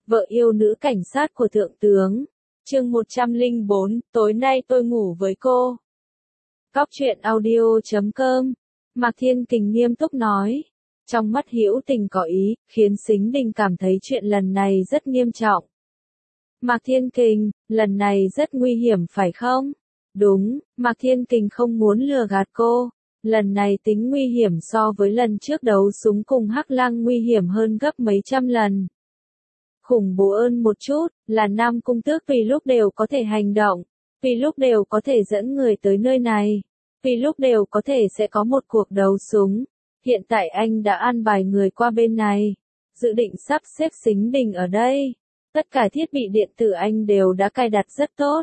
vợ yêu nữ cảnh sát của thượng tướng. Chương 104, tối nay tôi ngủ với cô. Cóc truyện audio.com. Mạc Thiên Kình nghiêm túc nói. Trong mắt hữu tình có ý, khiến Sính Đình cảm thấy chuyện lần này rất nghiêm trọng. Mạc Thiên Kình, lần này rất nguy hiểm phải không? Đúng, Mạc Thiên Kình không muốn lừa gạt cô. Lần này tính nguy hiểm so với lần trước đấu súng cùng Hắc Lang nguy hiểm hơn gấp mấy trăm lần. Khủng bố hơn một chút, là Nam Cung Tước tùy lúc đều có thể hành động, tùy lúc đều có thể dẫn người tới nơi này, tùy lúc đều có thể sẽ có một cuộc đấu súng. Hiện tại anh đã an bài người qua bên này, dự định sắp xếp Sính Đình ở đây. Tất cả thiết bị điện tử anh đều đã cài đặt rất tốt.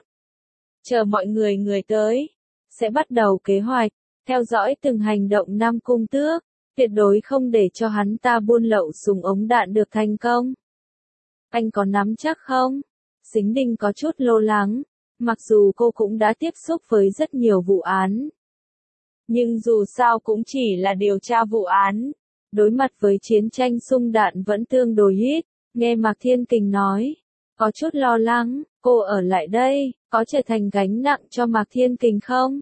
Chờ mọi người tới, sẽ bắt đầu kế hoạch, theo dõi từng hành động Nam Cung Tước, tuyệt đối không để cho hắn ta buôn lậu súng ống đạn được thành công. Anh có nắm chắc không? Sính Đình có chút lo lắng, mặc dù cô cũng đã tiếp xúc với rất nhiều vụ án. Nhưng dù sao cũng chỉ là điều tra vụ án, đối mặt với chiến tranh xung đạn vẫn tương đối ít. Nghe Mạc Thiên Kình nói, có chút lo lắng, cô ở lại đây, có trở thành gánh nặng cho Mạc Thiên Kình không?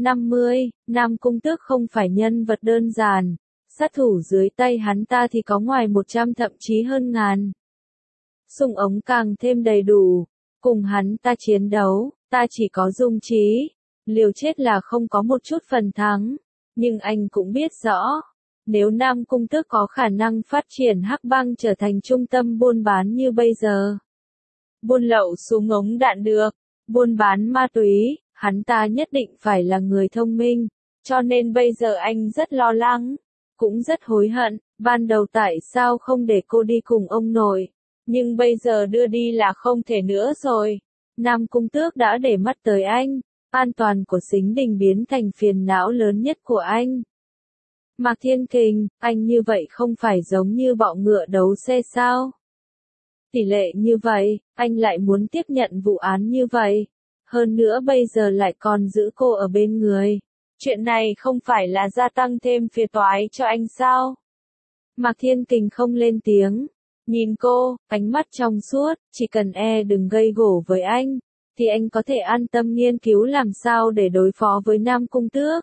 50, Nam Cung Tước không phải nhân vật đơn giản, sát thủ dưới tay hắn ta thì có ngoài 100 thậm chí hơn ngàn. Súng ống càng thêm đầy đủ, cùng hắn ta chiến đấu, ta chỉ có dung trí, liều chết là không có một chút phần thắng, nhưng anh cũng biết rõ. Nếu Nam Cung Tước có khả năng phát triển Hắc Bang trở thành trung tâm buôn bán như bây giờ, buôn lậu súng ống đạn được, buôn bán ma túy, hắn ta nhất định phải là người thông minh, cho nên bây giờ anh rất lo lắng, cũng rất hối hận, ban đầu tại sao không để cô đi cùng ông nội, nhưng bây giờ đưa đi là không thể nữa rồi. Nam Cung Tước đã để mắt tới anh, an toàn của Sính Đình biến thành phiền não lớn nhất của anh. Mạc Thiên Kình, anh như vậy không phải giống như bọ ngựa đấu xe sao? Tỷ lệ như vậy, anh lại muốn tiếp nhận vụ án như vậy. Hơn nữa bây giờ lại còn giữ cô ở bên người. Chuyện này không phải là gia tăng thêm phiền toái cho anh sao? Mạc Thiên Kình không lên tiếng. Nhìn cô, ánh mắt trong suốt, chỉ cần đừng gây gổ với anh, thì anh có thể an tâm nghiên cứu làm sao để đối phó với Nam Cung Tước.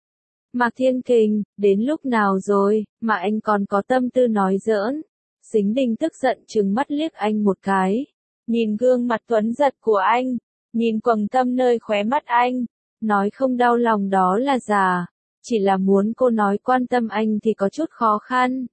Mạc Thiên Kình, đến lúc nào rồi, mà anh còn có tâm tư nói giỡn. Sính Đình tức giận trừng mắt liếc anh một cái. Nhìn gương mặt tuấn giật của anh, nhìn quầng thâm nơi khóe mắt anh, nói không đau lòng đó là giả, chỉ là muốn cô nói quan tâm anh thì có chút khó khăn.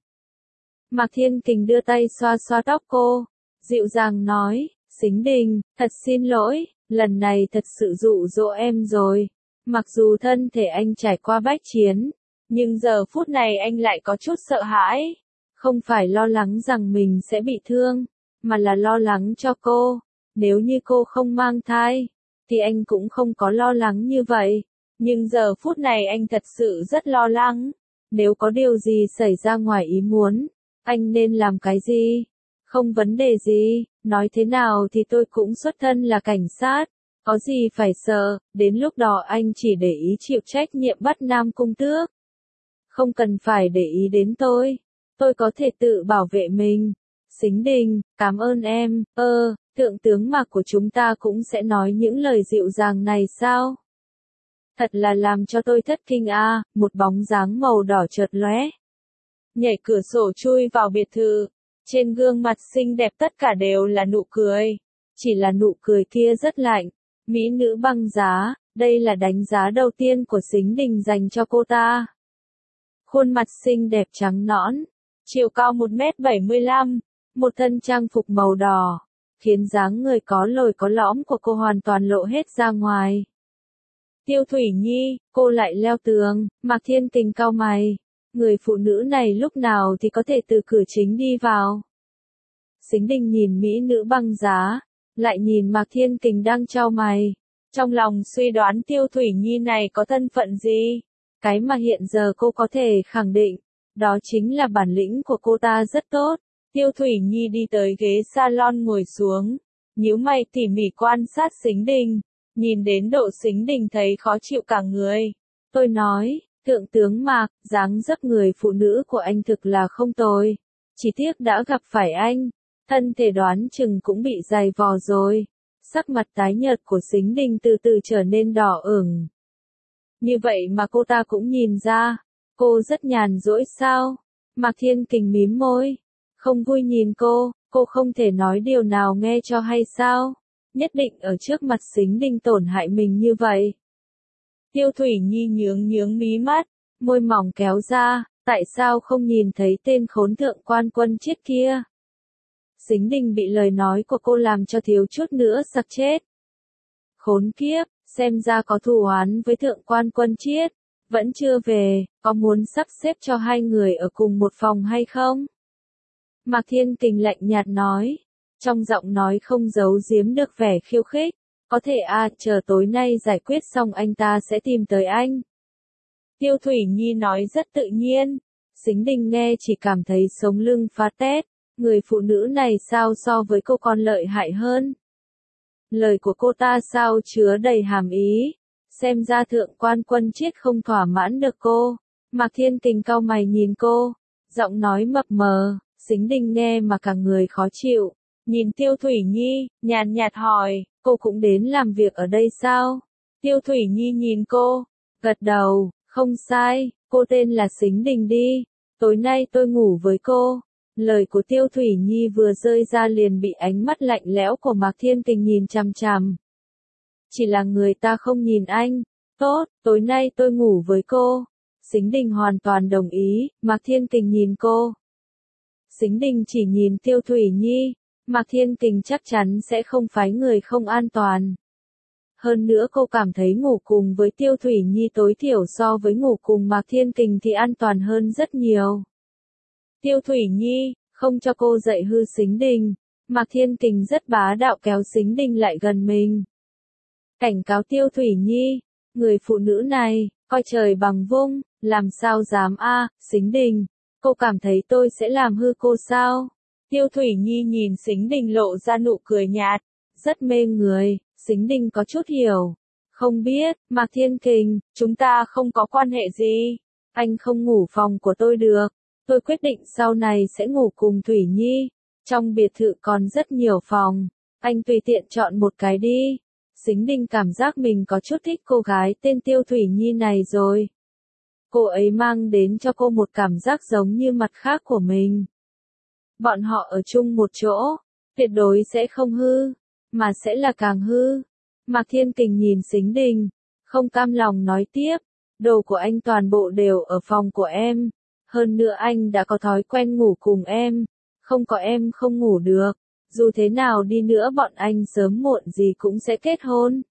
Mạc Thiên Kình đưa tay xoa xoa tóc cô, dịu dàng nói, Sính Đình, thật xin lỗi, lần này thật sự dụ dỗ em rồi. Mặc dù thân thể anh trải qua bách chiến, nhưng giờ phút này anh lại có chút sợ hãi. Không phải lo lắng rằng mình sẽ bị thương, mà là lo lắng cho cô. Nếu như cô không mang thai, thì anh cũng không có lo lắng như vậy. Nhưng giờ phút này anh thật sự rất lo lắng. Nếu có điều gì xảy ra ngoài ý muốn, anh nên làm cái gì? Không vấn đề gì, nói thế nào thì tôi cũng xuất thân là cảnh sát. Có gì phải sợ, đến lúc đó anh chỉ để ý chịu trách nhiệm bắt Nam Cung Tước. Không cần phải để ý đến tôi có thể tự bảo vệ mình. Sính Đình, cảm ơn em, thượng tướng Mạc của chúng ta cũng sẽ nói những lời dịu dàng này sao? Thật là làm cho tôi thất kinh a. Một bóng dáng màu đỏ chợt lóe. Nhảy cửa sổ chui vào biệt thự, trên gương mặt xinh đẹp tất cả đều là nụ cười. Chỉ là nụ cười kia rất lạnh. Mỹ nữ băng giá, đây là đánh giá đầu tiên của Sính Đình dành cho cô ta. Khuôn mặt xinh đẹp trắng nõn, chiều cao 1m75, một thân trang phục màu đỏ, khiến dáng người có lồi có lõm của cô hoàn toàn lộ hết ra ngoài. Tiêu Thủy Nhi, cô lại leo tường, Mạc Thiên Kình cau mày. Người phụ nữ này lúc nào thì có thể từ cửa chính đi vào. Sính Đình nhìn mỹ nữ băng giá, lại nhìn Mạc Thiên Kình đang chau mày. Trong lòng suy đoán Tiêu Thủy Nhi này có thân phận gì? Cái mà hiện giờ cô có thể khẳng định, đó chính là bản lĩnh của cô ta rất tốt. Tiêu Thủy Nhi đi tới ghế salon ngồi xuống, nhíu mày tỉ mỉ quan sát Sính Đình, nhìn đến độ Sính Đình thấy khó chịu cả người. Tôi nói, thượng tướng Mạc, dáng dấp người phụ nữ của anh thực là không tồi. Chỉ tiếc đã gặp phải anh. thân thể đoán chừng cũng bị dày vò rồi. Sắc mặt tái nhợt của Sính Đình từ từ trở nên đỏ ửng. Như vậy mà cô ta cũng nhìn ra, cô rất nhàn rỗi sao? Mạc Thiên Kình mím môi, không vui nhìn cô không thể nói điều nào nghe cho hay sao? Nhất định ở trước mặt Sính Đình tổn hại mình như vậy. Tiêu Thủy Nhi nhướng mí mắt, môi mỏng kéo ra, tại sao không nhìn thấy tên khốn thượng quan quân chết kia? Sính Đình bị lời nói của cô làm cho thiếu chút nữa sặc chết. Khốn kiếp, xem ra có thù oán với thượng quan quân chiết, vẫn chưa về, có muốn sắp xếp cho hai người ở cùng một phòng hay không? Mạc Thiên Kình lạnh nhạt nói, trong giọng nói không giấu giếm được vẻ khiêu khích, có thể chờ tối nay giải quyết xong anh ta sẽ tìm tới anh. Tiêu Thủy Nhi nói rất tự nhiên, Sính Đình nghe chỉ cảm thấy sống lưng phát tét, người phụ nữ này sao so với cô còn lợi hại hơn. Lời của cô ta sao chứa đầy hàm ý, xem ra thượng quan quân chiết không thỏa mãn được cô. Mạc Thiên Kình cau mày nhìn cô, giọng nói mập mờ, Sính Đình nghe mà cả người khó chịu, nhìn Tiêu Thủy Nhi, nhàn nhạt hỏi, cô cũng đến làm việc ở đây sao? Tiêu Thủy Nhi nhìn cô, gật đầu, không sai, cô tên là Sính Đình đi, tối nay tôi ngủ với cô. Lời của Tiêu Thủy Nhi vừa rơi ra liền bị ánh mắt lạnh lẽo của Mạc Thiên Kình nhìn chằm chằm. Chỉ là người ta không nhìn anh. Tốt, tối nay tôi ngủ với cô. Sính Đình hoàn toàn đồng ý, Mạc Thiên Kình nhìn cô. Sính Đình chỉ nhìn Tiêu Thủy Nhi, Mạc Thiên Kình chắc chắn sẽ không phái người không an toàn. Hơn nữa cô cảm thấy ngủ cùng với Tiêu Thủy Nhi tối thiểu so với ngủ cùng Mạc Thiên Kình thì an toàn hơn rất nhiều. Tiêu Thủy Nhi, không cho cô dạy hư Sính Đình. Mạc Thiên Kình rất bá đạo kéo Sính Đình lại gần mình. Cảnh cáo Tiêu Thủy Nhi, người phụ nữ này, coi trời bằng vung, làm sao dám Sính Đình, cô cảm thấy tôi sẽ làm hư cô sao? Tiêu Thủy Nhi nhìn Sính Đình lộ ra nụ cười nhạt, rất mê người, Sính Đình có chút hiểu. Không biết, Mạc Thiên Kình, chúng ta không có quan hệ gì, anh không ngủ phòng của tôi được. Tôi quyết định sau này sẽ ngủ cùng Thủy Nhi, trong biệt thự còn rất nhiều phòng, anh tùy tiện chọn một cái đi. Sính Đình cảm giác mình có chút thích cô gái tên Tiêu Thủy Nhi này rồi. Cô ấy mang đến cho cô một cảm giác giống như mặt khác của mình. Bọn họ ở chung một chỗ, tuyệt đối sẽ không hư, mà sẽ là càng hư. Mạc Thiên Kình nhìn Sính Đình, không cam lòng nói tiếp, đồ của anh toàn bộ đều ở phòng của em. Hơn nữa anh đã có thói quen ngủ cùng em, không có em không ngủ được, dù thế nào đi nữa bọn anh sớm muộn gì cũng sẽ kết hôn.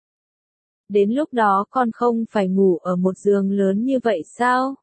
Đến lúc đó con không phải ngủ ở một giường lớn như vậy sao?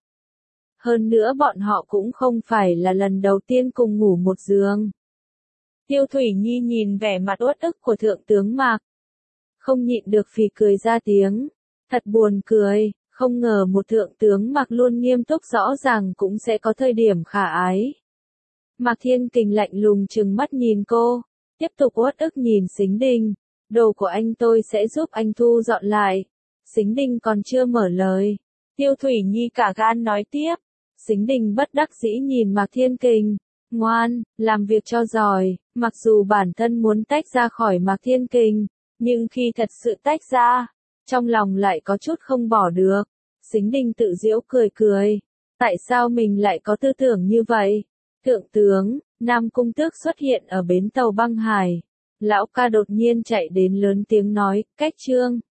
Hơn nữa bọn họ cũng không phải là lần đầu tiên cùng ngủ một giường. Tiêu Thủy Nhi nhìn vẻ mặt uất ức của thượng tướng Mạc, không nhịn được phì cười ra tiếng, thật buồn cười. Không ngờ một thượng tướng Mạc luôn nghiêm túc rõ ràng cũng sẽ có thời điểm khả ái. Mạc Thiên Kình lạnh lùng trừng mắt nhìn cô, tiếp tục uất ức nhìn Sính Đình, đồ của anh tôi sẽ giúp anh thu dọn lại. Sính Đình còn chưa mở lời, Tiêu Thủy Nhi cả gan nói tiếp. Sính Đình bất đắc dĩ nhìn Mạc Thiên Kình, ngoan, làm việc cho giỏi, mặc dù bản thân muốn tách ra khỏi Mạc Thiên Kình, nhưng khi thật sự tách ra, trong lòng lại có chút không bỏ được. Sính Đình tự giễu cười cười, tại sao mình lại có tư tưởng như vậy? Thượng tướng, Nam Cung Tước xuất hiện ở bến tàu băng hải. Lão ca đột nhiên chạy đến lớn tiếng nói, cách trương.